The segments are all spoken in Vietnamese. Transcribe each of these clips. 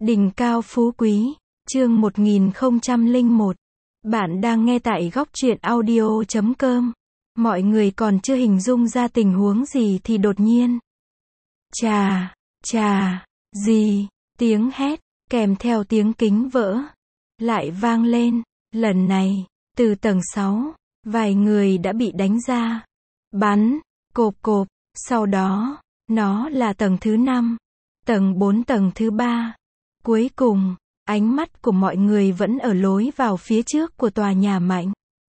Đỉnh cao phú quý, chương 1001. Bạn đang nghe tại góc truyện audio.com. Mọi người còn chưa hình dung ra tình huống gì thì đột nhiên. Chà, gì, tiếng hét, kèm theo tiếng kính vỡ, lại vang lên. Lần này, từ tầng 6, vài người đã bị đánh ra. Bắn, cộp, sau đó, nó là tầng thứ 5, tầng 4, tầng thứ 3. Cuối cùng, ánh mắt của mọi người vẫn ở lối vào phía trước của tòa nhà Mạnh.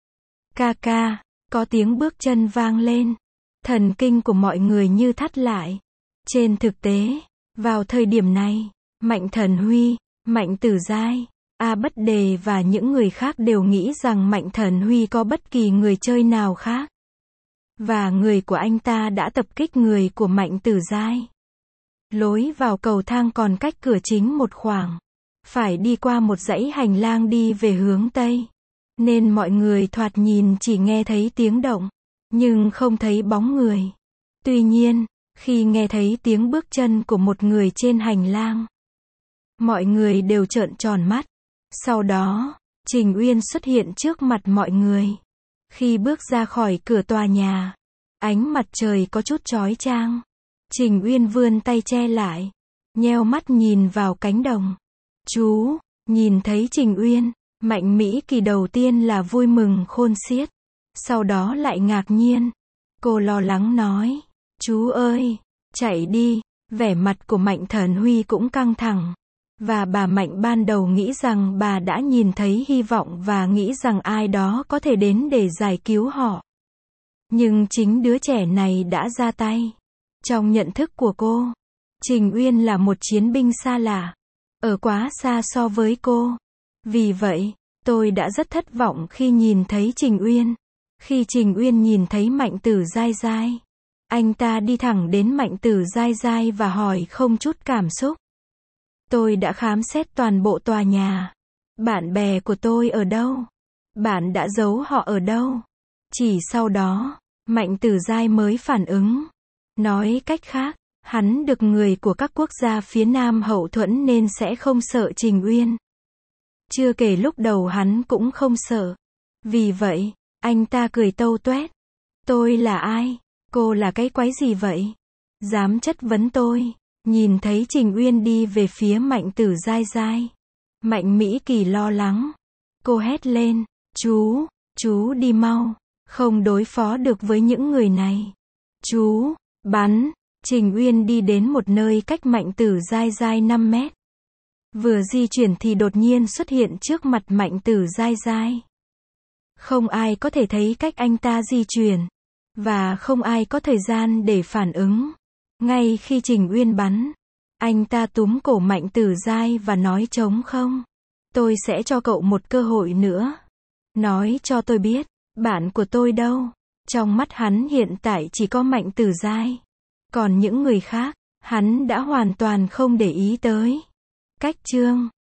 Ca, có tiếng bước chân vang lên. Thần kinh của mọi người như thắt lại. Trên thực tế, vào thời điểm này, Mạnh Thần Huy, Mạnh Tử Giai, A Bất Đề và những người khác đều nghĩ rằng Mạnh Thần Huy có bất kỳ người chơi nào khác. Và người của anh ta đã tập kích người của Mạnh Tử Giai. Lối vào cầu thang còn cách cửa chính một khoảng. Phải đi qua một dãy hành lang đi về hướng Tây. Nên mọi người thoạt nhìn chỉ nghe thấy tiếng động, nhưng không thấy bóng người. Tuy nhiên, khi nghe thấy tiếng bước chân của một người trên hành lang, mọi người đều trợn tròn mắt. Sau đó, Trình Uyên xuất hiện trước mặt mọi người. Khi bước ra khỏi cửa tòa nhà, ánh mặt trời có chút chói chang. Trình Uyên vươn tay che lại, nheo mắt nhìn vào cánh đồng. Chú, nhìn thấy Trình Uyên, Mạnh Mỹ Kỳ đầu tiên là vui mừng khôn xiết, sau đó lại ngạc nhiên. Cô lo lắng nói, chú ơi, chạy đi. Vẻ mặt của Mạnh Thần Huy cũng căng thẳng. Và bà Mạnh ban đầu nghĩ rằng bà đã nhìn thấy hy vọng và nghĩ rằng ai đó có thể đến để giải cứu họ. Nhưng chính đứa trẻ này đã ra tay. Trong nhận thức của cô, Trình Uyên là một chiến binh xa lạ, ở quá xa so với cô. Vì vậy, tôi đã rất thất vọng khi nhìn thấy Trình Uyên. Khi Trình Uyên nhìn thấy Mạnh Tử Giai, anh ta đi thẳng đến Mạnh Tử Giai và hỏi không chút cảm xúc. Tôi đã khám xét toàn bộ tòa nhà. Bạn bè của tôi ở đâu? Bạn đã giấu họ ở đâu? Chỉ sau đó, Mạnh Tử Giai mới phản ứng. Nói cách khác, hắn được người của các quốc gia phía Nam hậu thuẫn nên sẽ không sợ Trình Uyên. Chưa kể lúc đầu hắn cũng không sợ. Vì vậy, anh ta cười tâu tuét. Tôi là ai? Cô là cái quái gì vậy? Dám chất vấn tôi. Nhìn thấy Trình Uyên đi về phía Mạnh Tử Giai. Mạnh Mỹ Kỳ lo lắng. Cô hét lên. Chú đi mau. Không đối phó được với những người này. Chú, bắn. Trình Uyên đi đến một nơi cách Mạnh Tử Giai 5 mét. Vừa di chuyển thì đột nhiên xuất hiện trước mặt Mạnh Tử Giai. Không ai có thể thấy cách anh ta di chuyển. Và không ai có thời gian để phản ứng. Ngay khi Trình Uyên bắn, anh ta túm cổ Mạnh Tử Giai và nói trống không. Tôi sẽ cho cậu một cơ hội nữa. Nói cho tôi biết, bạn của tôi đâu? Trong mắt hắn hiện tại chỉ có Mạnh Tử Giai. Còn những người khác, hắn đã hoàn toàn không để ý tới. Cách chương